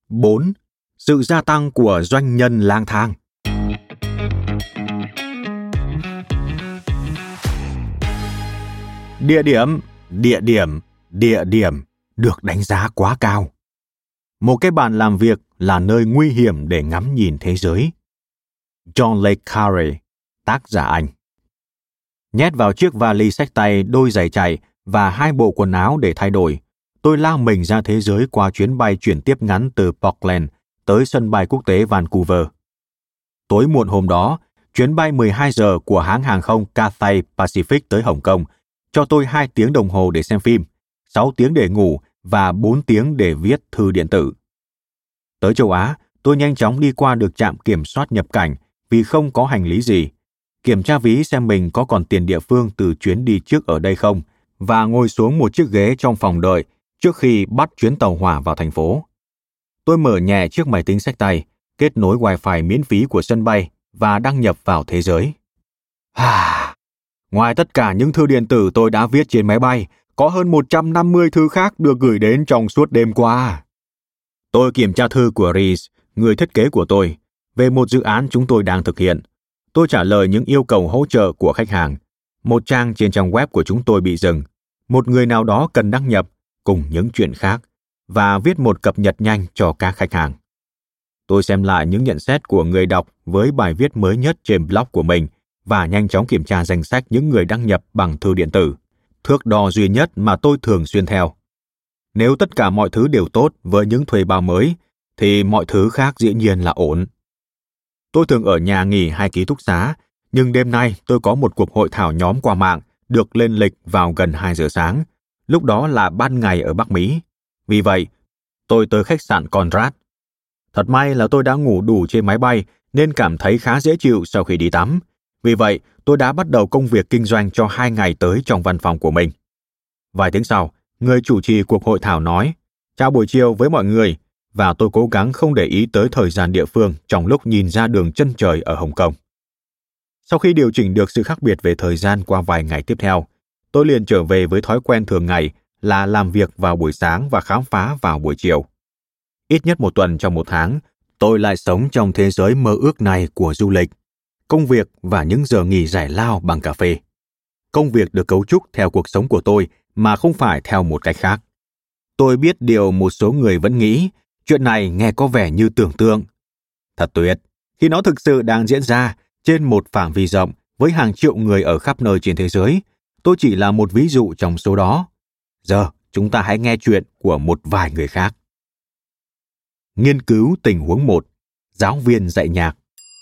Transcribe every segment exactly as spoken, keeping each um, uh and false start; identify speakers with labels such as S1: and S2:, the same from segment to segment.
S1: bốn. Sự gia tăng của doanh nhân lang thang. Địa điểm, địa điểm, địa điểm được đánh giá quá cao. Một cái bàn làm việc là nơi nguy hiểm để ngắm nhìn thế giới. John Le Carré, tác giả Anh. Nhét vào chiếc vali xách tay đôi giày chạy và hai bộ quần áo để thay đổi, tôi lao mình ra thế giới qua chuyến bay chuyển tiếp ngắn từ Portland tới sân bay quốc tế Vancouver. Tối muộn hôm đó, chuyến bay mười hai giờ của hãng hàng không Cathay Pacific tới Hồng Kông cho tôi hai tiếng đồng hồ để xem phim, sáu tiếng để ngủ và bốn tiếng để viết thư điện tử. Tới châu Á, tôi nhanh chóng đi qua được trạm kiểm soát nhập cảnh vì không có hành lý gì, kiểm tra ví xem mình có còn tiền địa phương từ chuyến đi trước ở đây không, và ngồi xuống một chiếc ghế trong phòng đợi trước khi bắt chuyến tàu hỏa vào thành phố. Tôi mở nhẹ chiếc máy tính xách tay, kết nối Wi-Fi miễn phí của sân bay và đăng nhập vào thế giới. À, ngoài tất cả những thư điện tử tôi đã viết trên máy bay, có hơn một trăm năm mươi thư khác được gửi đến trong suốt đêm qua. Tôi kiểm tra thư của Reese, người thiết kế của tôi, về một dự án chúng tôi đang thực hiện. Tôi trả lời những yêu cầu hỗ trợ của khách hàng. Một trang trên trang web của chúng tôi bị dừng. Một người nào đó cần đăng nhập, cùng những chuyện khác, và viết một cập nhật nhanh cho các khách hàng. Tôi xem lại những nhận xét của người đọc với bài viết mới nhất trên blog của mình và nhanh chóng kiểm tra danh sách những người đăng nhập bằng thư điện tử, thước đo duy nhất mà tôi thường xuyên theo. Nếu tất cả mọi thứ đều tốt với những thuê bao mới, thì mọi thứ khác dĩ nhiên là ổn. Tôi thường ở nhà nghỉ hay ký túc xá, nhưng đêm nay tôi có một cuộc hội thảo nhóm qua mạng được lên lịch vào gần hai giờ sáng, lúc đó là ban ngày ở Bắc Mỹ. Vì vậy, tôi tới khách sạn Conrad. Thật may là tôi đã ngủ đủ trên máy bay nên cảm thấy khá dễ chịu sau khi đi tắm. Vì vậy, tôi đã bắt đầu công việc kinh doanh cho hai ngày tới trong văn phòng của mình. Vài tiếng sau, người chủ trì cuộc hội thảo nói, chào buổi chiều với mọi người, và tôi cố gắng không để ý tới thời gian địa phương trong lúc nhìn ra đường chân trời ở Hồng Kông. Sau khi điều chỉnh được sự khác biệt về thời gian qua vài ngày tiếp theo, tôi liền trở về với thói quen thường ngày là làm việc vào buổi sáng và khám phá vào buổi chiều. Ít nhất một tuần trong một tháng, tôi lại sống trong thế giới mơ ước này của du lịch, công việc và những giờ nghỉ giải lao bằng cà phê. Công việc được cấu trúc theo cuộc sống của tôi mà không phải theo một cách khác. Tôi biết điều một số người vẫn nghĩ, chuyện này nghe có vẻ như tưởng tượng. Thật tuyệt, khi nó thực sự đang diễn ra trên một phạm vi rộng với hàng triệu người ở khắp nơi trên thế giới. Tôi chỉ là một ví dụ trong số đó. Giờ, chúng ta hãy nghe chuyện của một vài người khác. Nghiên cứu tình huống một. Giáo viên dạy nhạc.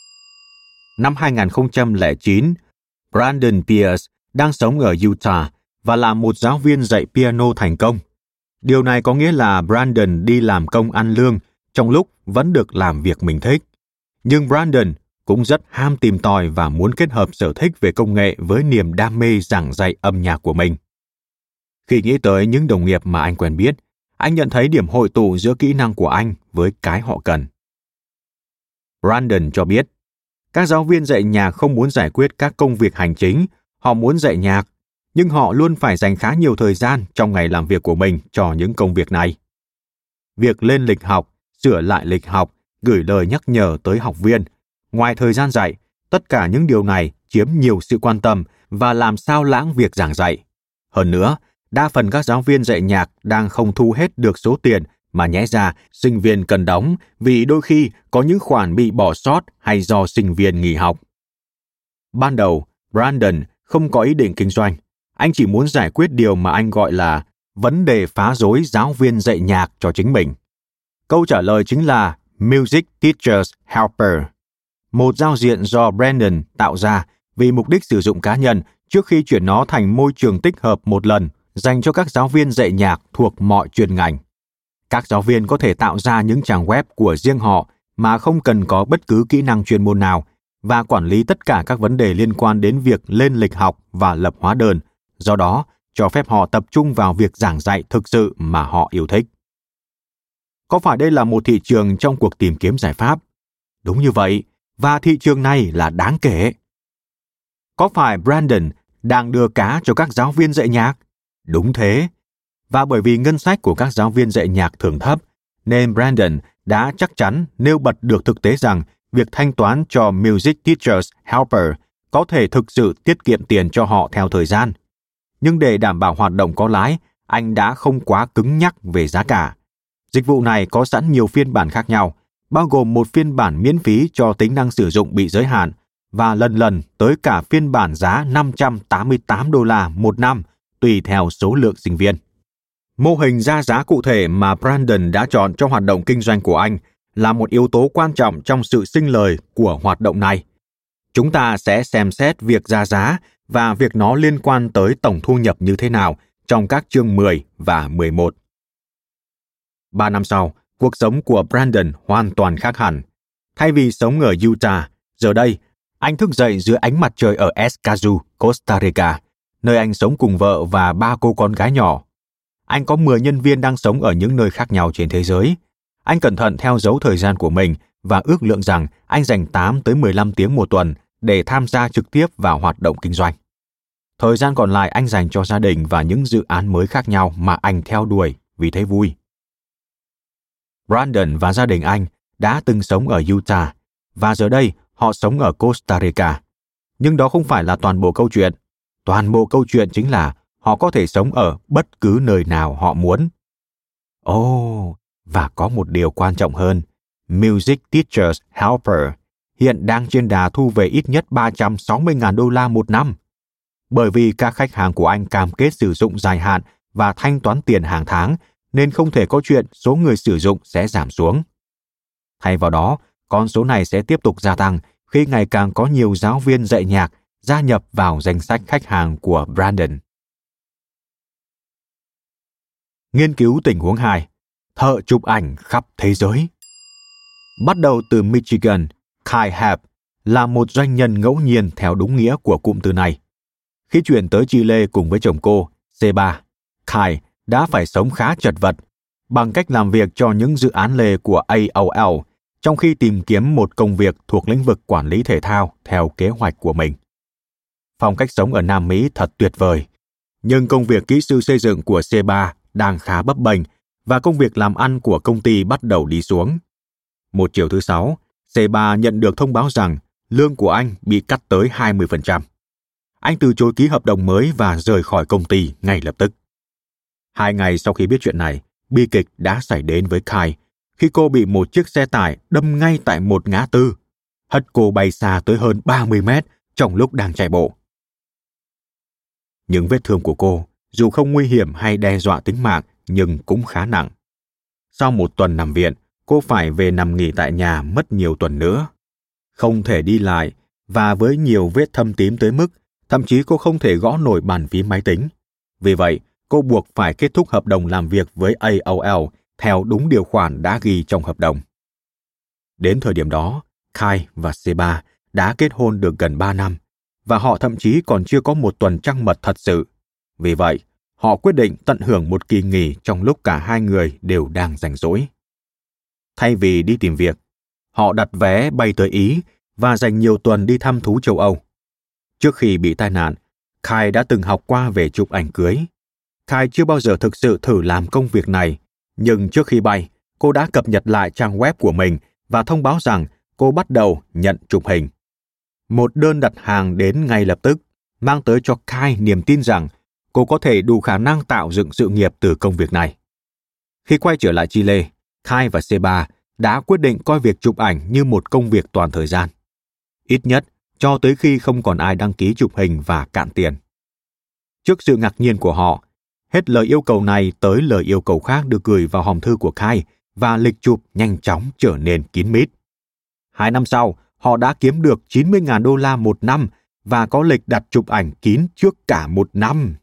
S1: Năm hai không không chín, Brandon Pierce đang sống ở Utah và là một giáo viên dạy piano thành công. Điều này có nghĩa là Brandon đi làm công ăn lương trong lúc vẫn được làm việc mình thích. Nhưng Brandon cũng rất ham tìm tòi và muốn kết hợp sở thích về công nghệ với niềm đam mê giảng dạy âm nhạc của mình. Khi nghĩ tới những đồng nghiệp mà anh quen biết, anh nhận thấy điểm hội tụ giữa kỹ năng của anh với cái họ cần. Brandon cho biết, các giáo viên dạy nhạc không muốn giải quyết các công việc hành chính, họ muốn dạy nhạc, nhưng họ luôn phải dành khá nhiều thời gian trong ngày làm việc của mình cho những công việc này. Việc lên lịch học, sửa lại lịch học, gửi lời nhắc nhở tới học viên, ngoài thời gian dạy, tất cả những điều này chiếm nhiều sự quan tâm và làm sao lãng việc giảng dạy. Hơn nữa, đa phần các giáo viên dạy nhạc đang không thu hết được số tiền mà nhẽ ra sinh viên cần đóng vì đôi khi có những khoản bị bỏ sót hay do sinh viên nghỉ học. Ban đầu, Brandon không có ý định kinh doanh. Anh chỉ muốn giải quyết điều mà anh gọi là vấn đề phá rối giáo viên dạy nhạc cho chính mình. Câu trả lời chính là Music Teachers Helper, một giao diện do Brandon tạo ra vì mục đích sử dụng cá nhân trước khi chuyển nó thành môi trường tích hợp một lần dành cho các giáo viên dạy nhạc thuộc mọi chuyên ngành. Các giáo viên có thể tạo ra những trang web của riêng họ mà không cần có bất cứ kỹ năng chuyên môn nào và quản lý tất cả các vấn đề liên quan đến việc lên lịch học và lập hóa đơn, do đó cho phép họ tập trung vào việc giảng dạy thực sự mà họ yêu thích. Có phải đây là một thị trường trong cuộc tìm kiếm giải pháp? Đúng như vậy, và thị trường này là đáng kể. Có phải Brandon đang đưa cá cho các giáo viên dạy nhạc? Đúng thế. Và bởi vì ngân sách của các giáo viên dạy nhạc thường thấp, nên Brandon đã chắc chắn nêu bật được thực tế rằng việc thanh toán cho Music Teachers Helper có thể thực sự tiết kiệm tiền cho họ theo thời gian. Nhưng để đảm bảo hoạt động có lãi, anh đã không quá cứng nhắc về giá cả. Dịch vụ này có sẵn nhiều phiên bản khác nhau, bao gồm một phiên bản miễn phí cho tính năng sử dụng bị giới hạn, và lần lần tới cả phiên bản giá năm trăm tám mươi tám đô la một năm, tùy theo số lượng sinh viên. Mô hình ra giá cụ thể mà Brandon đã chọn cho hoạt động kinh doanh của anh là một yếu tố quan trọng trong sự sinh lời của hoạt động này. Chúng ta sẽ xem xét việc ra giá và việc nó liên quan tới tổng thu nhập như thế nào trong các chương mười và mười một. Ba năm sau, cuộc sống của Brandon hoàn toàn khác hẳn. Thay vì sống ở Utah, giờ đây, anh thức dậy dưới ánh mặt trời ở Escazú, Costa Rica, nơi anh sống cùng vợ và ba cô con gái nhỏ. Anh có mười nhân viên đang sống ở những nơi khác nhau trên thế giới. Anh cẩn thận theo dấu thời gian của mình và ước lượng rằng anh dành tám tới mười lăm tiếng một tuần để tham gia trực tiếp vào hoạt động kinh doanh. Thời gian còn lại anh dành cho gia đình và những dự án mới khác nhau mà anh theo đuổi vì thấy vui. Brandon và gia đình anh đã từng sống ở Utah và giờ đây họ sống ở Costa Rica. Nhưng đó không phải là toàn bộ câu chuyện. Toàn bộ câu chuyện chính là họ có thể sống ở bất cứ nơi nào họ muốn. Ồ, oh, và có một điều quan trọng hơn. Music Teachers Helper hiện đang trên đà thu về ít nhất ba trăm sáu mươi nghìn đô la một năm. Bởi vì các khách hàng của anh cam kết sử dụng dài hạn và thanh toán tiền hàng tháng, nên không thể có chuyện số người sử dụng sẽ giảm xuống. Thay vào đó, con số này sẽ tiếp tục gia tăng khi ngày càng có nhiều giáo viên dạy nhạc gia nhập vào danh sách khách hàng của Brandon. Nghiên cứu tình huống hai. Thợ chụp ảnh khắp thế giới. Bắt đầu từ Michigan, Kai Hebb là một doanh nhân ngẫu nhiên theo đúng nghĩa của cụm từ này. Khi chuyển tới Chile cùng với chồng cô, Seba, Kai đã phải sống khá chật vật bằng cách làm việc cho những dự án lề của A O L trong khi tìm kiếm một công việc thuộc lĩnh vực quản lý thể thao theo kế hoạch của mình. Phong cách sống ở Nam Mỹ thật tuyệt vời, nhưng công việc kỹ sư xây dựng của Seba đang khá bấp bênh và công việc làm ăn của công ty bắt đầu đi xuống. Một chiều thứ Sáu, Seba nhận được thông báo rằng lương của anh bị cắt tới hai mươi phần trăm. Anh từ chối ký hợp đồng mới và rời khỏi công ty ngay lập tức. Hai ngày sau khi biết chuyện này, bi kịch đã xảy đến với Kai khi cô bị một chiếc xe tải đâm ngay tại một ngã tư, hất cô bay xa tới hơn ba mươi mét trong lúc đang chạy bộ. Những vết thương của cô, dù không nguy hiểm hay đe dọa tính mạng, nhưng cũng khá nặng. Sau một tuần nằm viện, cô phải về nằm nghỉ tại nhà mất nhiều tuần nữa. Không thể đi lại, và với nhiều vết thâm tím tới mức, thậm chí cô không thể gõ nổi bàn phím máy tính. Vì vậy, cô buộc phải kết thúc hợp đồng làm việc với A O L theo đúng điều khoản đã ghi trong hợp đồng. Đến thời điểm đó, Kai và Seba đã kết hôn được gần ba năm, và họ thậm chí còn chưa có một tuần trăng mật thật sự. Vì vậy, họ quyết định tận hưởng một kỳ nghỉ trong lúc cả hai người đều đang rảnh rỗi. Thay vì đi tìm việc, họ đặt vé bay tới Ý và dành nhiều tuần đi thăm thú châu Âu. Trước khi bị tai nạn, Kai đã từng học qua về chụp ảnh cưới. Kai chưa bao giờ thực sự thử làm công việc này, nhưng trước khi bay, cô đã cập nhật lại trang web của mình và thông báo rằng cô bắt đầu nhận chụp hình. Một đơn đặt hàng đến ngay lập tức, mang tới cho Kai niềm tin rằng cô có thể đủ khả năng tạo dựng sự nghiệp từ công việc này. Khi quay trở lại Chile, Kai và Seba đã quyết định coi việc chụp ảnh như một công việc toàn thời gian. Ít nhất, cho tới khi không còn ai đăng ký chụp hình và cạn tiền. Trước sự ngạc nhiên của họ, hết lời yêu cầu này tới lời yêu cầu khác được gửi vào hòm thư của Kai và lịch chụp nhanh chóng trở nên kín mít. Hai năm sau, họ đã kiếm được chín mươi nghìn đô la một năm và có lịch đặt chụp ảnh kín trước cả một năm.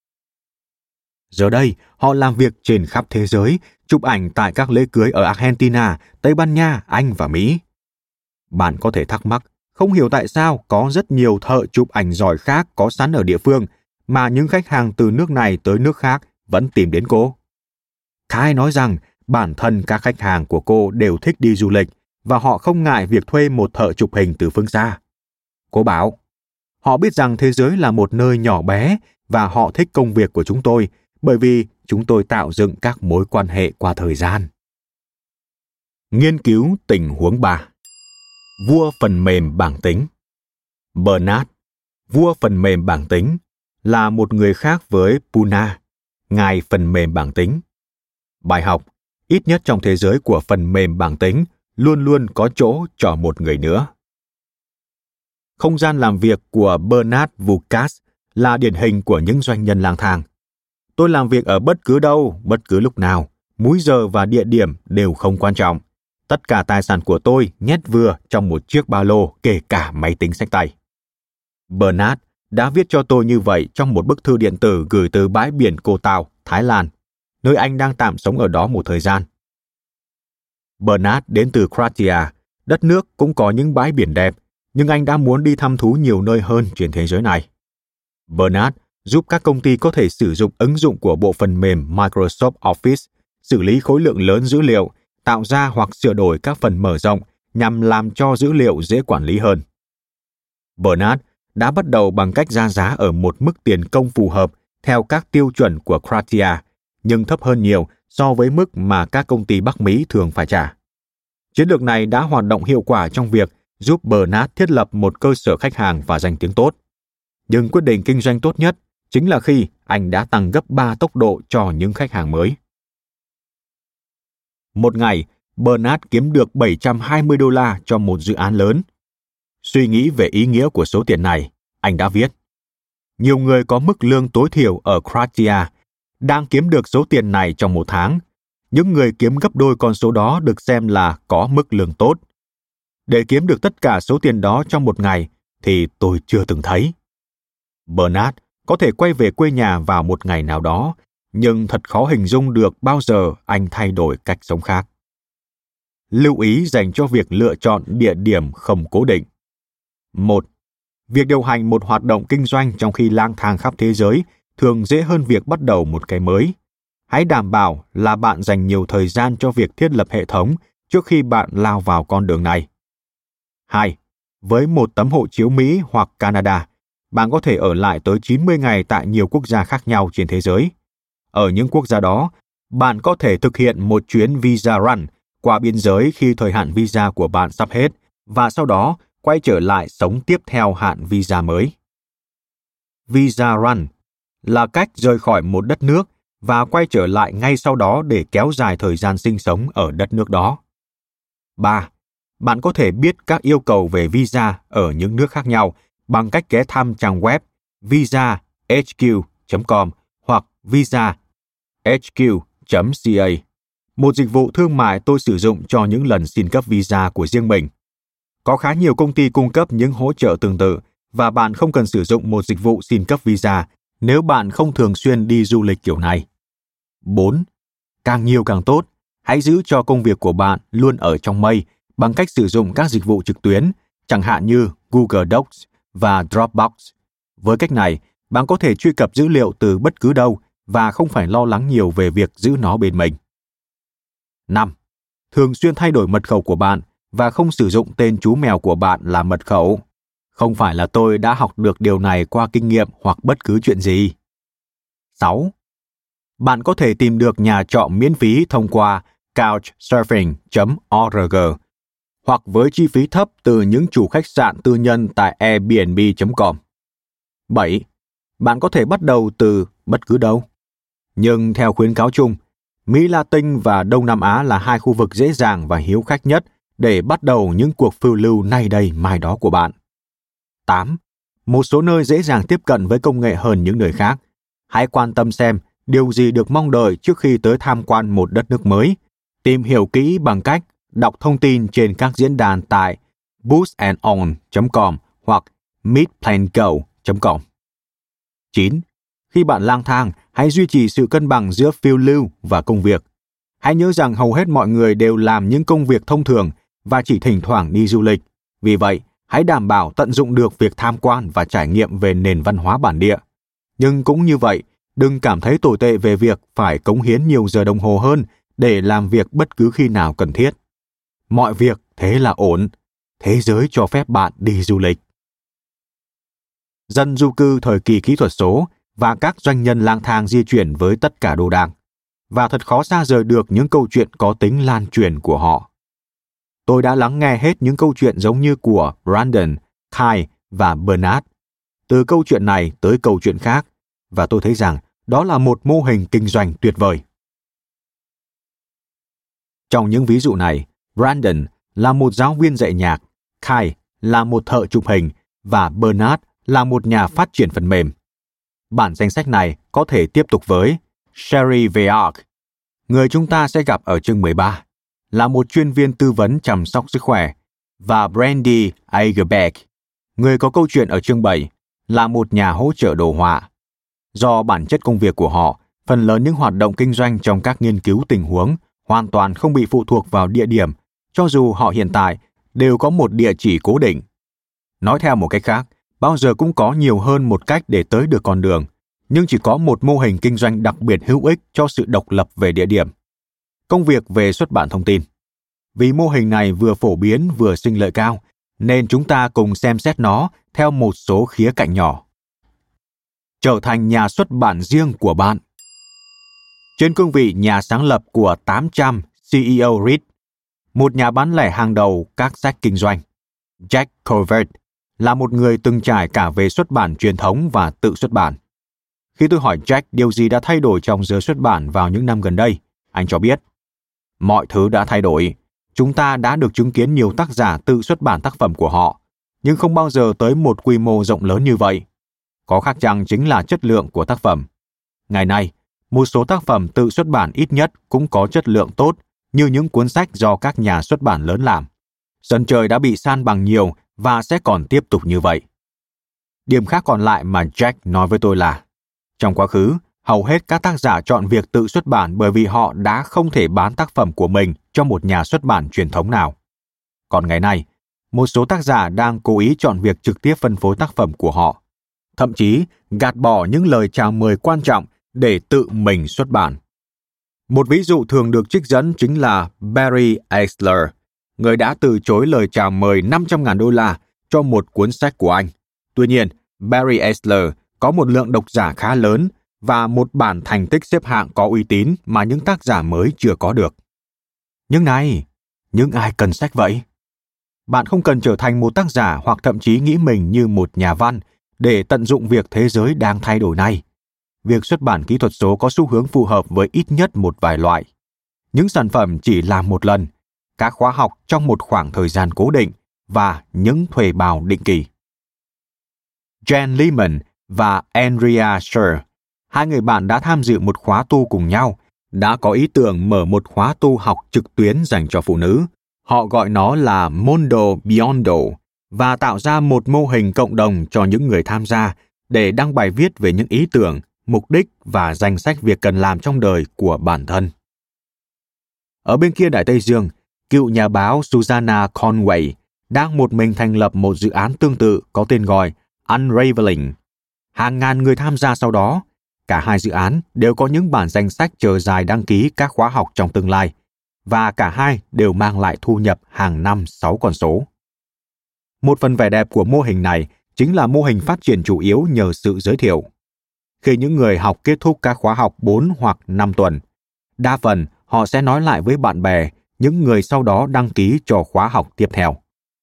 S1: Giờ đây, họ làm việc trên khắp thế giới, chụp ảnh tại các lễ cưới ở Argentina, Tây Ban Nha, Anh và Mỹ. Bạn có thể thắc mắc, không hiểu tại sao có rất nhiều thợ chụp ảnh giỏi khác có sẵn ở địa phương, mà những khách hàng từ nước này tới nước khác vẫn tìm đến cô. Kai nói rằng bản thân các khách hàng của cô đều thích đi du lịch và họ không ngại việc thuê một thợ chụp hình từ phương xa. Cô bảo, họ biết rằng thế giới là một nơi nhỏ bé và họ thích công việc của chúng tôi bởi vì chúng tôi tạo dựng các mối quan hệ qua thời gian. Nghiên cứu tình huống ba. Vua phần mềm bảng tính. Bernard, vua phần mềm bảng tính, là một người khác với Puna, ngài phần mềm bảng tính. Bài học, ít nhất trong thế giới của phần mềm bảng tính, luôn luôn có chỗ cho một người nữa. Không gian làm việc của Bernard Vukas là điển hình của những doanh nhân lang thang. Tôi làm việc ở bất cứ đâu, bất cứ lúc nào, múi giờ và địa điểm đều không quan trọng. Tất cả tài sản của tôi nhét vừa trong một chiếc ba lô, kể cả máy tính xách tay. Bernard đã viết cho tôi như vậy trong một bức thư điện tử gửi từ bãi biển Koh Tao, Thái Lan, nơi anh đang tạm sống ở đó một thời gian. Bernard đến từ Kratia, đất nước cũng có những bãi biển đẹp, nhưng anh đã muốn đi thăm thú nhiều nơi hơn trên thế giới này. Bernard giúp các công ty có thể sử dụng ứng dụng của bộ phần mềm Microsoft Office, xử lý khối lượng lớn dữ liệu, tạo ra hoặc sửa đổi các phần mở rộng nhằm làm cho dữ liệu dễ quản lý hơn. Bernard đã bắt đầu bằng cách ra giá ở một mức tiền công phù hợp theo các tiêu chuẩn của Kratia, nhưng thấp hơn nhiều so với mức mà các công ty Bắc Mỹ thường phải trả. Chiến lược này đã hoạt động hiệu quả trong việc giúp Bernard thiết lập một cơ sở khách hàng và danh tiếng tốt. Nhưng quyết định kinh doanh tốt nhất chính là khi anh đã tăng gấp ba tốc độ cho những khách hàng mới. Một ngày, Bernard kiếm được bảy trăm hai mươi đô la cho một dự án lớn. Suy nghĩ về ý nghĩa của số tiền này, anh đã viết: nhiều người có mức lương tối thiểu ở Kratia đang kiếm được số tiền này trong một tháng. Những người kiếm gấp đôi con số đó được xem là có mức lương tốt. Để kiếm được tất cả số tiền đó trong một ngày thì tôi chưa từng thấy. Bernard có thể quay về quê nhà vào một ngày nào đó, nhưng thật khó hình dung được bao giờ anh thay đổi cách sống khác. Lưu ý dành cho việc lựa chọn địa điểm không cố định. một. Việc điều hành một hoạt động kinh doanh trong khi lang thang khắp thế giới thường dễ hơn việc bắt đầu một cái mới. Hãy đảm bảo là bạn dành nhiều thời gian cho việc thiết lập hệ thống trước khi bạn lao vào con đường này. hai. Với một tấm hộ chiếu Mỹ hoặc Canada, bạn có thể ở lại tới chín mươi ngày tại nhiều quốc gia khác nhau trên thế giới. Ở những quốc gia đó, bạn có thể thực hiện một chuyến visa run qua biên giới khi thời hạn visa của bạn sắp hết và sau đó quay trở lại sống tiếp theo hạn visa mới. Visa run là cách rời khỏi một đất nước và quay trở lại ngay sau đó để kéo dài thời gian sinh sống ở đất nước đó. ba. Bạn có thể biết các yêu cầu về visa ở những nước khác nhau bằng cách ghé thăm trang web visa h q chấm com hoặc visa h q chấm c a, một dịch vụ thương mại tôi sử dụng cho những lần xin cấp visa của riêng mình. Có khá nhiều công ty cung cấp những hỗ trợ tương tự và bạn không cần sử dụng một dịch vụ xin cấp visa nếu bạn không thường xuyên đi du lịch kiểu này. bốn. Càng nhiều càng tốt. Hãy giữ cho công việc của bạn luôn ở trong mây bằng cách sử dụng các dịch vụ trực tuyến, chẳng hạn như Google Docs và Dropbox. Với cách này, bạn có thể truy cập dữ liệu từ bất cứ đâu và không phải lo lắng nhiều về việc giữ nó bên mình. năm. Thường xuyên thay đổi mật khẩu của bạn và không sử dụng tên chú mèo của bạn là mật khẩu. Không phải là tôi đã học được điều này qua kinh nghiệm hoặc bất cứ chuyện gì. sáu. Bạn có thể tìm được nhà trọ miễn phí thông qua couchsurfing chấm org hoặc với chi phí thấp từ những chủ khách sạn tư nhân tại airbnb chấm com. bảy. Bạn có thể bắt đầu từ bất cứ đâu. Nhưng theo khuyến cáo chung, Mỹ Latin và Đông Nam Á là hai khu vực dễ dàng và hiếu khách nhất để bắt đầu những cuộc phiêu lưu nay đây mai đó của bạn. tám. Một số nơi dễ dàng tiếp cận với công nghệ hơn những nơi khác. Hãy quan tâm xem điều gì được mong đợi trước khi tới tham quan một đất nước mới. Tìm hiểu kỹ bằng cách đọc thông tin trên các diễn đàn tại boost and on chấm com hoặc meet plan go chấm com. chín. Khi bạn lang thang, hãy duy trì sự cân bằng giữa phiêu lưu và công việc. Hãy nhớ rằng hầu hết mọi người đều làm những công việc thông thường và chỉ thỉnh thoảng đi du lịch. Vì vậy, hãy đảm bảo tận dụng được việc tham quan và trải nghiệm về nền văn hóa bản địa. Nhưng cũng như vậy, đừng cảm thấy tồi tệ về việc phải cống hiến nhiều giờ đồng hồ hơn để làm việc bất cứ khi nào cần thiết. Mọi việc thế là ổn. Thế giới cho phép bạn đi du lịch. Dân du cư thời kỳ kỹ thuật số và các doanh nhân lang thang di chuyển với tất cả đồ đạc, và thật khó xa rời được những câu chuyện có tính lan truyền của họ. Tôi đã lắng nghe hết những câu chuyện giống như của Brandon, Kai và Bernard. Từ câu chuyện này tới câu chuyện khác, và tôi thấy rằng đó là một mô hình kinh doanh tuyệt vời. Trong những ví dụ này, Brandon là một giáo viên dạy nhạc, Kai là một thợ chụp hình và Bernard là một nhà phát triển phần mềm. Bản danh sách này có thể tiếp tục với Sherry Veark, người chúng ta sẽ gặp ở chương mười ba, là một chuyên viên tư vấn chăm sóc sức khỏe, và Brandy Agerbeck, người có câu chuyện ở chương bảy, là một nhà hỗ trợ đồ họa. Do bản chất công việc của họ, phần lớn những hoạt động kinh doanh trong các nghiên cứu tình huống hoàn toàn không bị phụ thuộc vào địa điểm, cho dù họ hiện tại đều có một địa chỉ cố định. Nói theo một cách khác, bao giờ cũng có nhiều hơn một cách để tới được con đường, nhưng chỉ có một mô hình kinh doanh đặc biệt hữu ích cho sự độc lập về địa điểm. Công việc về xuất bản thông tin. Vì mô hình này vừa phổ biến vừa sinh lợi cao, nên chúng ta cùng xem xét nó theo một số khía cạnh nhỏ. Trở thành nhà xuất bản riêng của bạn. Trên cương vị nhà sáng lập của tám trăm xê e ô Read, một nhà bán lẻ hàng đầu các sách kinh doanh, Jack Covert là một người từng trải cả về xuất bản truyền thống và tự xuất bản. Khi tôi hỏi Jack điều gì đã thay đổi trong giới xuất bản vào những năm gần đây, anh cho biết, mọi thứ đã thay đổi. Chúng ta đã được chứng kiến nhiều tác giả tự xuất bản tác phẩm của họ, nhưng không bao giờ tới một quy mô rộng lớn như vậy. Có khác chăng chính là chất lượng của tác phẩm. Ngày nay, một số tác phẩm tự xuất bản ít nhất cũng có chất lượng tốt như những cuốn sách do các nhà xuất bản lớn làm. Sân chơi đã bị san bằng nhiều và sẽ còn tiếp tục như vậy. Điểm khác còn lại mà Jack nói với tôi là, trong quá khứ, hầu hết các tác giả chọn việc tự xuất bản bởi vì họ đã không thể bán tác phẩm của mình cho một nhà xuất bản truyền thống nào. Còn ngày nay, một số tác giả đang cố ý chọn việc trực tiếp phân phối tác phẩm của họ, thậm chí gạt bỏ những lời chào mời quan trọng để tự mình xuất bản. Một ví dụ thường được trích dẫn chính là Barry Eisler, người đã từ chối lời chào mời năm trăm nghìn đô la cho một cuốn sách của anh. Tuy nhiên, Barry Eisler có một lượng độc giả khá lớn và một bản thành tích xếp hạng có uy tín mà những tác giả mới chưa có được. Nhưng này, những ai cần sách vậy? Bạn không cần trở thành một tác giả hoặc thậm chí nghĩ mình như một nhà văn để tận dụng việc thế giới đang thay đổi này. Việc xuất bản kỹ thuật số có xu hướng phù hợp với ít nhất một vài loại. Những sản phẩm chỉ làm một lần, các khóa học trong một khoảng thời gian cố định và những thuê bao định kỳ. Jen Lehman và Andrea Scher, hai người bạn đã tham dự một khóa tu cùng nhau, đã có ý tưởng mở một khóa tu học trực tuyến dành cho phụ nữ. Họ gọi nó là Mondo Biondo và tạo ra một mô hình cộng đồng cho những người tham gia để đăng bài viết về những ý tưởng, mục đích và danh sách việc cần làm trong đời của bản thân. Ở bên kia Đại Tây Dương, cựu nhà báo Susanna Conway đang một mình thành lập một dự án tương tự có tên gọi Unraveling. Hàng ngàn người tham gia sau đó. Cả hai dự án đều có những bản danh sách chờ dài đăng ký các khóa học trong tương lai, và cả hai đều mang lại thu nhập hàng năm sáu con số. Một phần vẻ đẹp của mô hình này chính là mô hình phát triển chủ yếu nhờ sự giới thiệu. Khi những người học kết thúc các khóa học bốn hoặc năm tuần, đa phần họ sẽ nói lại với bạn bè, những người sau đó đăng ký cho khóa học tiếp theo.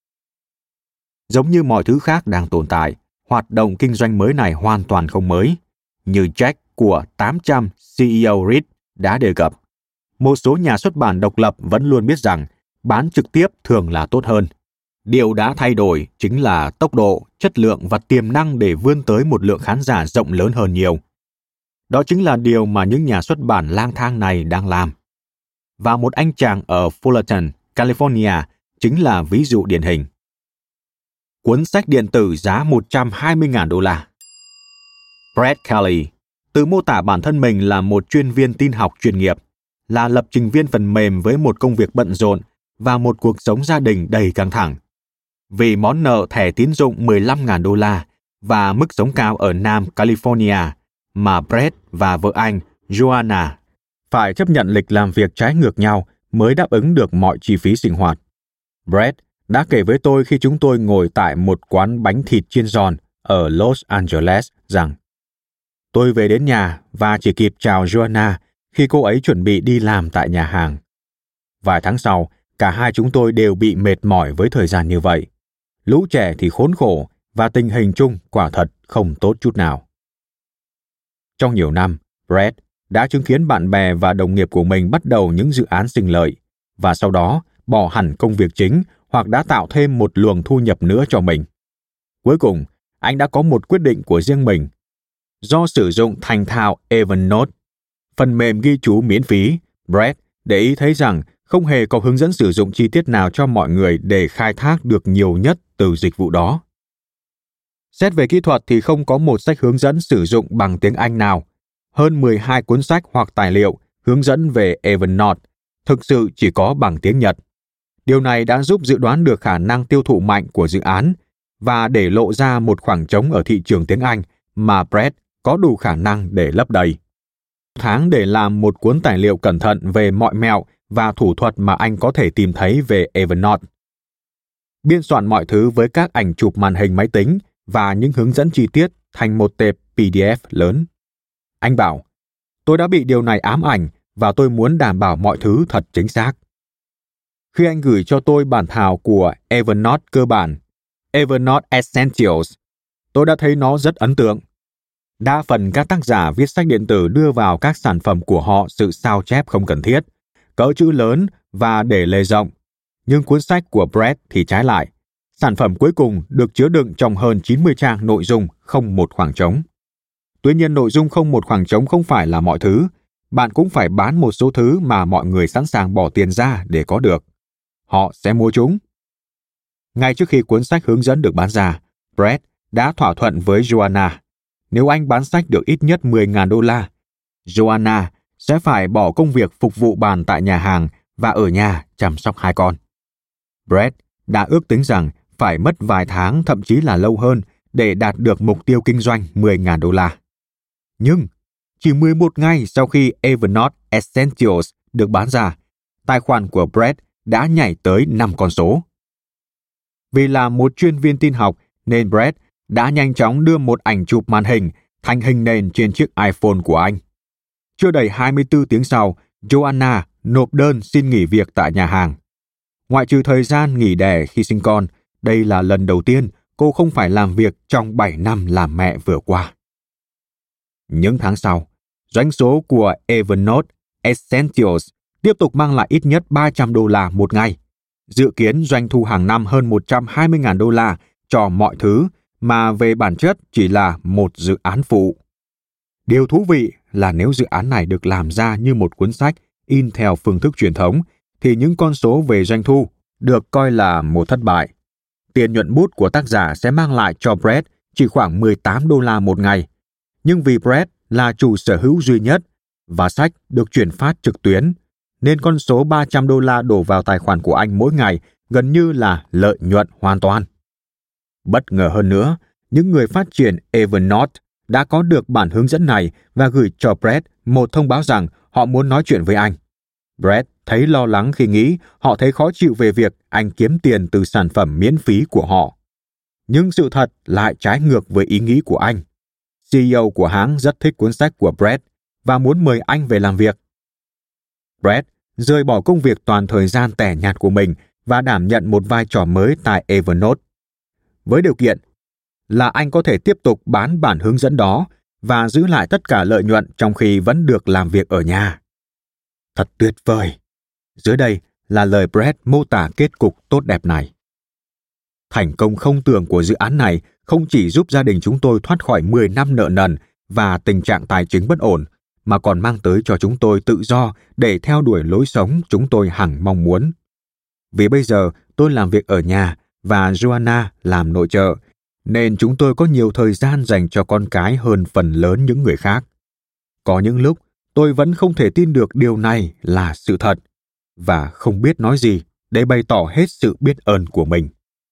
S1: Giống như mọi thứ khác đang tồn tại, hoạt động kinh doanh mới này hoàn toàn không mới. Như Jack của tám trăm xê e ô Read đã đề cập, một số nhà xuất bản độc lập vẫn luôn biết rằng bán trực tiếp thường là tốt hơn. Điều đã thay đổi chính là tốc độ, chất lượng và tiềm năng để vươn tới một lượng khán giả rộng lớn hơn nhiều. Đó chính là điều mà những nhà xuất bản lang thang này đang làm. Và một anh chàng ở Fullerton, California chính là ví dụ điển hình. Cuốn sách điện tử giá một trăm hai mươi nghìn đô la. Brett Kelly tự mô tả bản thân mình là một chuyên viên tin học chuyên nghiệp, là lập trình viên phần mềm với một công việc bận rộn và một cuộc sống gia đình đầy căng thẳng. Vì món nợ thẻ tín dụng mười lăm nghìn đô la và mức sống cao ở Nam California mà Brett và vợ anh, Joanna, phải chấp nhận lịch làm việc trái ngược nhau mới đáp ứng được mọi chi phí sinh hoạt. Brett đã kể với tôi khi chúng tôi ngồi tại một quán bánh thịt chiên giòn ở Los Angeles rằng tôi về đến nhà và chỉ kịp chào Joanna khi cô ấy chuẩn bị đi làm tại nhà hàng. Vài tháng sau, Cả hai chúng tôi đều bị mệt mỏi với thời gian như vậy. Lũ trẻ thì khốn khổ và tình hình chung quả thật không tốt chút nào. Trong nhiều năm, Brett đã chứng kiến bạn bè và đồng nghiệp của mình bắt đầu những dự án sinh lợi và sau đó bỏ hẳn công việc chính hoặc đã tạo thêm một luồng thu nhập nữa cho mình. Cuối cùng, anh đã có một quyết định của riêng mình. Do sử dụng thành thạo Evernote, phần mềm ghi chú miễn phí, Brett để ý thấy rằng không hề có hướng dẫn sử dụng chi tiết nào cho mọi người để khai thác được nhiều nhất từ dịch vụ đó. Xét về kỹ thuật thì không có một sách hướng dẫn sử dụng bằng tiếng Anh nào. Hơn mười hai cuốn sách hoặc tài liệu hướng dẫn về Evernote thực sự chỉ có bằng tiếng Nhật. Điều này đã giúp dự đoán được khả năng tiêu thụ mạnh của dự án và để lộ ra một khoảng trống ở thị trường tiếng Anh mà Brett có đủ khả năng để lấp đầy. Tháng để làm một cuốn tài liệu cẩn thận về mọi mẹo và thủ thuật mà anh có thể tìm thấy về Evernote. Biên soạn mọi thứ với các ảnh chụp màn hình máy tính và những hướng dẫn chi tiết thành một tệp pê đê ép lớn. Anh bảo, tôi đã bị điều này ám ảnh và tôi muốn đảm bảo mọi thứ thật chính xác. Khi anh gửi cho tôi bản thảo của Evernote cơ bản, Evernote Essentials, tôi đã thấy nó rất ấn tượng. Đa phần các tác giả viết sách điện tử đưa vào các sản phẩm của họ sự sao chép không cần thiết, cỡ chữ lớn và để lề rộng. Nhưng cuốn sách của Brett thì trái lại. Sản phẩm cuối cùng được chứa đựng trong hơn chín mươi trang nội dung không một khoảng trống. Tuy nhiên nội dung không một khoảng trống không phải là mọi thứ. Bạn cũng phải bán một số thứ mà mọi người sẵn sàng bỏ tiền ra để có được. Họ sẽ mua chúng. Ngay trước khi cuốn sách hướng dẫn được bán ra, Brett đã thỏa thuận với Joanna. Nếu anh bán sách được ít nhất mười nghìn đô la, Joanna sẽ phải bỏ công việc phục vụ bàn tại nhà hàng và ở nhà chăm sóc hai con. Brett đã ước tính rằng phải mất vài tháng thậm chí là lâu hơn để đạt được mục tiêu kinh doanh mười nghìn đô la. Nhưng, chỉ mười một ngày sau khi Evernote Essentials được bán ra, tài khoản của Brett đã nhảy tới năm con số. Vì là một chuyên viên tin học nên Brett đã nhanh chóng đưa một ảnh chụp màn hình thành hình nền trên chiếc iPhone của anh. Chưa đầy hai mươi tư tiếng sau, Joanna nộp đơn xin nghỉ việc tại nhà hàng. Ngoại trừ thời gian nghỉ đẻ khi sinh con, đây là lần đầu tiên cô không phải làm việc trong bảy năm làm mẹ vừa qua. Những tháng sau, doanh số của Evernote Essentials tiếp tục mang lại ít nhất ba trăm đô la một ngày. Dự kiến doanh thu hàng năm hơn một trăm hai mươi nghìn đô la cho mọi thứ mà về bản chất chỉ là một dự án phụ. Điều thú vị là nếu dự án này được làm ra như một cuốn sách in theo phương thức truyền thống, thì những con số về doanh thu được coi là một thất bại. Tiền nhuận bút của tác giả sẽ mang lại cho Brett chỉ khoảng mười tám đô la một ngày. Nhưng vì Brett là chủ sở hữu duy nhất và sách được chuyển phát trực tuyến, nên con số ba trăm đô la đổ vào tài khoản của anh mỗi ngày gần như là lợi nhuận hoàn toàn. Bất ngờ hơn nữa, những người phát triển Evernote đã có được bản hướng dẫn này và gửi cho Brett một thông báo rằng họ muốn nói chuyện với anh. Brett thấy lo lắng khi nghĩ họ thấy khó chịu về việc anh kiếm tiền từ sản phẩm miễn phí của họ. Nhưng sự thật lại trái ngược với ý nghĩ của anh. xê e ô của hãng rất thích cuốn sách của Brett và muốn mời anh về làm việc. Brett rời bỏ công việc toàn thời gian tẻ nhạt của mình và đảm nhận một vai trò mới tại Evernote. Với điều kiện là anh có thể tiếp tục bán bản hướng dẫn đó và giữ lại tất cả lợi nhuận trong khi vẫn được làm việc ở nhà. Thật tuyệt vời! Dưới đây là lời Brett mô tả kết cục tốt đẹp này. Thành công không tưởng của dự án này không chỉ giúp gia đình chúng tôi thoát khỏi mười năm nợ nần và tình trạng tài chính bất ổn, mà còn mang tới cho chúng tôi tự do để theo đuổi lối sống chúng tôi hằng mong muốn. Vì bây giờ tôi làm việc ở nhà và Joanna làm nội trợ, nên chúng tôi có nhiều thời gian dành cho con cái hơn phần lớn những người khác. Có những lúc tôi vẫn không thể tin được điều này là sự thật và không biết nói gì để bày tỏ hết sự biết ơn của mình.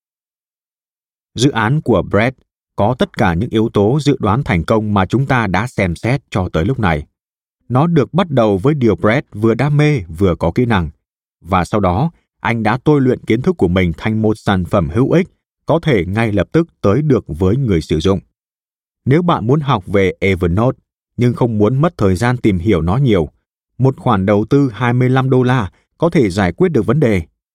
S1: Dự án của Brett có tất cả những yếu tố dự đoán thành công mà chúng ta đã xem xét cho tới lúc này. Nó được bắt đầu với điều Brett vừa đam mê vừa có kỹ năng, và sau đó anh đã tôi luyện kiến thức của mình thành một sản phẩm hữu ích, có thể ngay lập tức tới được với người sử dụng. Nếu bạn muốn học về Evernote nhưng không muốn mất thời gian tìm hiểu nó nhiều, một khoản đầu tư hai mươi lăm đô la có thể giải quyết được vấn đề.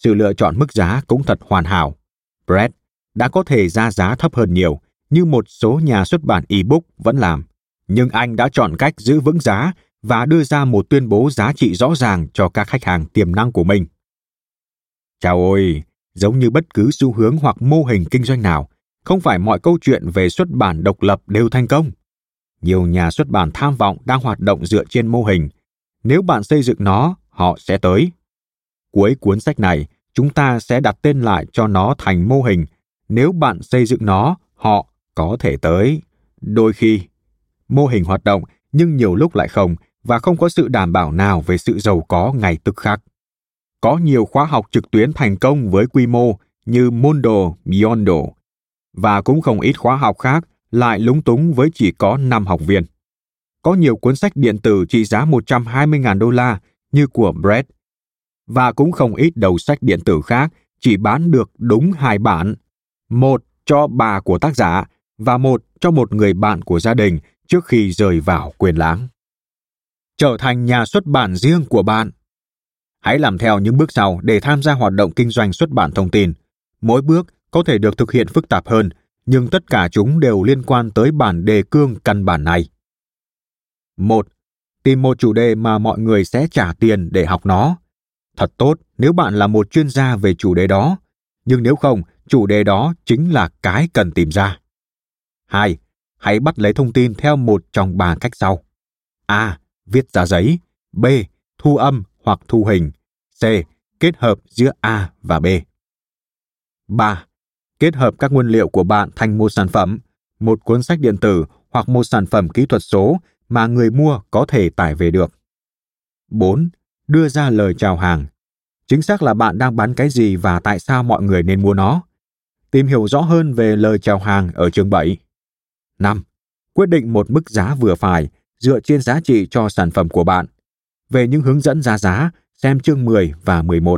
S1: Sự lựa chọn mức giá cũng thật hoàn hảo. Brett đã có thể ra giá thấp hơn nhiều, như một số nhà xuất bản ebook vẫn làm, nhưng anh đã chọn cách giữ vững giá và đưa ra một tuyên bố giá trị rõ ràng cho các khách hàng tiềm năng của mình. Chao ôi, giống như bất cứ xu hướng hoặc mô hình kinh doanh nào, không phải mọi câu chuyện về xuất bản độc lập đều thành công. Nhiều nhà xuất bản tham vọng đang hoạt động dựa trên mô hình. Nếu bạn xây dựng nó, họ sẽ tới. Cuối cuốn sách này, chúng ta sẽ đặt tên lại cho nó thành mô hình. Nếu bạn xây dựng nó, họ có thể tới. Đôi khi, mô hình hoạt động nhưng nhiều lúc lại không, và không có sự đảm bảo nào về sự giàu có ngay tức khắc. Có nhiều khóa học trực tuyến thành công với quy mô như Mondo, Biondo, và cũng không ít khóa học khác lại lúng túng với chỉ có năm học viên. Có nhiều cuốn sách điện tử trị giá một trăm hai mươi nghìn đô la như của Brett, và cũng không ít đầu sách điện tử khác chỉ bán được đúng hai bản, một cho bà của tác giả và một cho một người bạn của gia đình trước khi rời vào quên lãng. Trở thành nhà xuất bản riêng của bạn. Hãy làm theo những bước sau để tham gia hoạt động kinh doanh xuất bản thông tin. Mỗi bước có thể được thực hiện phức tạp hơn, nhưng tất cả chúng đều liên quan tới bản đề cương căn bản này. một. Tìm một chủ đề mà mọi người sẽ trả tiền để học nó. Thật tốt nếu bạn là một chuyên gia về chủ đề đó, nhưng nếu không, chủ đề đó chính là cái cần tìm ra. hai. Hãy bắt lấy thông tin theo một trong ba cách sau. A. Viết ra giấy. B. Thu âm hoặc thu hình. C. Kết hợp giữa A và B. ba. Kết hợp các nguyên liệu của bạn thành một sản phẩm, một cuốn sách điện tử hoặc một sản phẩm kỹ thuật số mà người mua có thể tải về được. bốn. Đưa ra lời chào hàng. Chính xác là bạn đang bán cái gì và tại sao mọi người nên mua nó. Tìm hiểu rõ hơn về lời chào hàng ở chương bảy. năm. Quyết định một mức giá vừa phải dựa trên giá trị cho sản phẩm của bạn. Về những hướng dẫn ra giá, xem chương mười và mười một.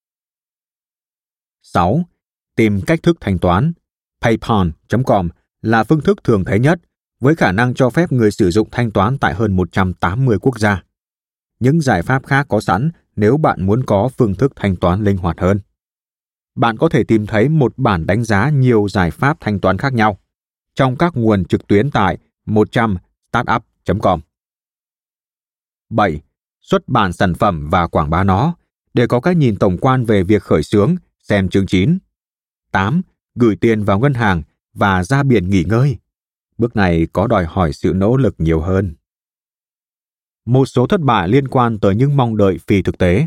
S1: sáu. Tìm cách thức thanh toán. Paypal chấm com là phương thức thường thấy nhất, với khả năng cho phép người sử dụng thanh toán tại hơn một trăm tám mươi quốc gia. Những giải pháp khác có sẵn nếu bạn muốn có phương thức thanh toán linh hoạt hơn. Bạn có thể tìm thấy một bản đánh giá nhiều giải pháp thanh toán khác nhau trong các nguồn trực tuyến tại một trăm startup chấm com. bảy. Xuất bản sản phẩm và quảng bá nó. Để có cái nhìn tổng quan về việc khởi xướng, xem chương chín. tám. Gửi tiền vào ngân hàng và ra biển nghỉ ngơi. Bước này có đòi hỏi sự nỗ lực nhiều hơn. Một số thất bại liên quan tới những mong đợi phi thực tế.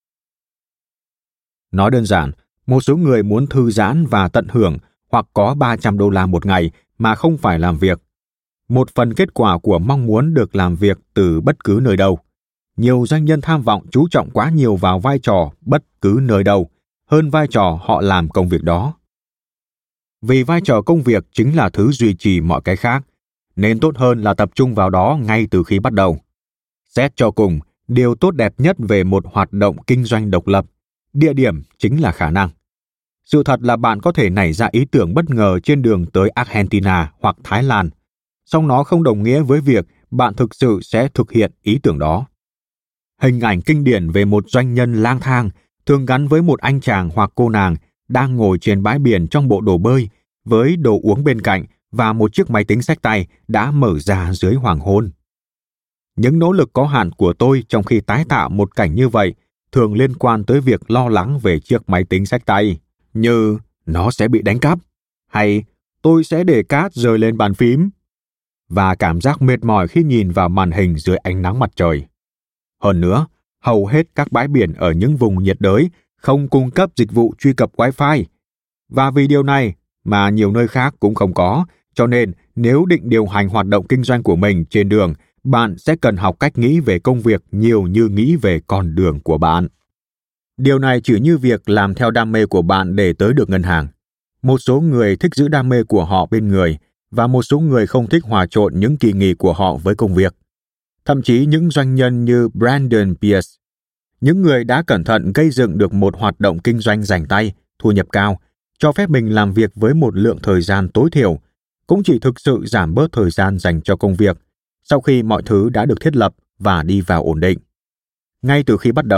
S1: Nói đơn giản, một số người muốn thư giãn và tận hưởng hoặc có ba trăm đô la một ngày mà không phải làm việc. Một phần kết quả của mong muốn được làm việc từ bất cứ nơi đâu. Nhiều doanh nhân tham vọng chú trọng quá nhiều vào vai trò bất cứ nơi đâu hơn vai trò họ làm công việc đó. Vì vai trò công việc chính là thứ duy trì mọi cái khác, nên tốt hơn là tập trung vào đó ngay từ khi bắt đầu. Xét cho cùng, điều tốt đẹp nhất về một hoạt động kinh doanh độc lập, địa điểm chính là khả năng. Sự thật là bạn có thể nảy ra ý tưởng bất ngờ trên đường tới Argentina hoặc Thái Lan, song nó không đồng nghĩa với việc bạn thực sự sẽ thực hiện ý tưởng đó. Hình ảnh kinh điển về một doanh nhân lang thang thường gắn với một anh chàng hoặc cô nàng đang ngồi trên bãi biển trong bộ đồ bơi với đồ uống bên cạnh và một chiếc máy tính xách tay đã mở ra dưới hoàng hôn. Những nỗ lực có hạn của tôi trong khi tái tạo một cảnh như vậy thường liên quan tới việc lo lắng về chiếc máy tính xách tay, như nó sẽ bị đánh cắp, hay tôi sẽ để cát rơi lên bàn phím, và cảm giác mệt mỏi khi nhìn vào màn hình dưới ánh nắng mặt trời. Hơn nữa, hầu hết các bãi biển ở những vùng nhiệt đới không cung cấp dịch vụ truy cập Wi-Fi, và vì điều này mà nhiều nơi khác cũng không có, cho nên nếu định điều hành hoạt động kinh doanh của mình trên đường, bạn sẽ cần học cách nghĩ về công việc nhiều như nghĩ về con đường của bạn. Điều này chỉ như việc làm theo đam mê của bạn để tới được ngân hàng. Một số người thích giữ đam mê của họ bên người, và một số người không thích hòa trộn những kỳ nghỉ của họ với công việc. Thậm chí những doanh nhân như Brandon Pierce, những người đã cẩn thận gây dựng được một hoạt động kinh doanh rảnh tay, thu nhập cao, cho phép mình làm việc với một lượng thời gian tối thiểu, cũng chỉ thực sự giảm bớt thời gian dành cho công việc sau khi mọi thứ đã được thiết lập và đi vào ổn định. Ngay từ khi bắt đầu,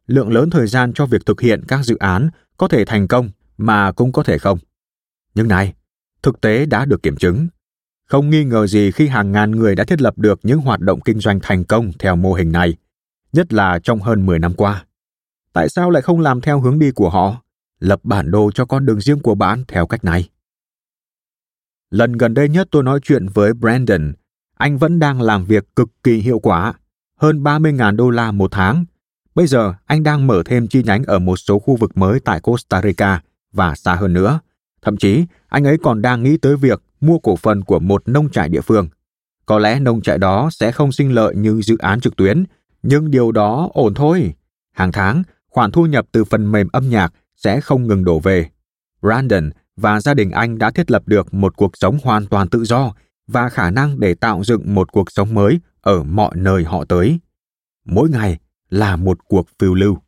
S1: lượng lớn thời gian cho việc thực hiện các dự án có thể thành công mà cũng có thể không. Nhưng này, thực tế đã được kiểm chứng. Không nghi ngờ gì khi hàng ngàn người đã thiết lập được những hoạt động kinh doanh thành công theo mô hình này, nhất là trong hơn mười năm qua. Tại sao lại không làm theo hướng đi của họ, lập bản đồ cho con đường riêng của bạn theo cách này? Lần gần đây nhất tôi nói chuyện với Brandon, anh vẫn đang làm việc cực kỳ hiệu quả, hơn ba mươi nghìn đô la một tháng. Bây giờ anh đang mở thêm chi nhánh ở một số khu vực mới tại Costa Rica và xa hơn nữa. Thậm chí, anh ấy còn đang nghĩ tới việc mua cổ phần của một nông trại địa phương. Có lẽ nông trại đó sẽ không sinh lợi như dự án trực tuyến, nhưng điều đó ổn thôi. Hàng tháng, khoản thu nhập từ phần mềm âm nhạc sẽ không ngừng đổ về. Brandon và gia đình anh đã thiết lập được một cuộc sống hoàn toàn tự do và khả năng để tạo dựng một cuộc sống mới ở mọi nơi họ tới. Mỗi ngày là một cuộc phiêu lưu.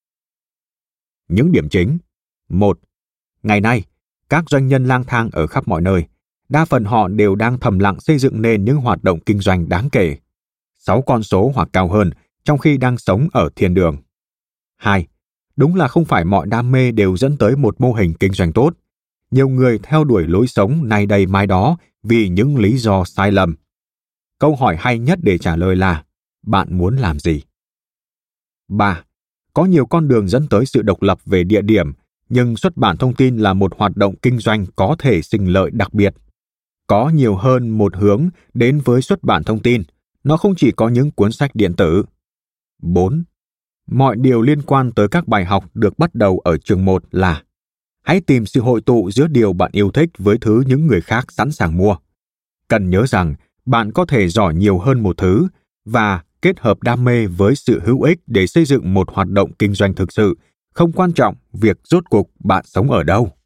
S1: Những điểm chính. Một. Ngày nay, các doanh nhân lang thang ở khắp mọi nơi. Đa phần họ đều đang thầm lặng xây dựng nên những hoạt động kinh doanh đáng kể. Sáu con số hoặc cao hơn, trong khi đang sống ở thiên đường. Hai. Đúng là không phải mọi đam mê đều dẫn tới một mô hình kinh doanh tốt. Nhiều người theo đuổi lối sống nay đây mai đó vì những lý do sai lầm. Câu hỏi hay nhất để trả lời là: bạn muốn làm gì? Ba. Có nhiều con đường dẫn tới sự độc lập về địa điểm, nhưng xuất bản thông tin là một hoạt động kinh doanh có thể sinh lợi đặc biệt. Có nhiều hơn một hướng đến với xuất bản thông tin, nó không chỉ có những cuốn sách điện tử. Bốn. Mọi điều liên quan tới các bài học được bắt đầu ở chương một là: hãy tìm sự hội tụ giữa điều bạn yêu thích với thứ những người khác sẵn sàng mua. Cần nhớ rằng bạn có thể giỏi nhiều hơn một thứ và kết hợp đam mê với sự hữu ích để xây dựng một hoạt động kinh doanh thực sự, không quan trọng việc rốt cuộc bạn sống ở đâu.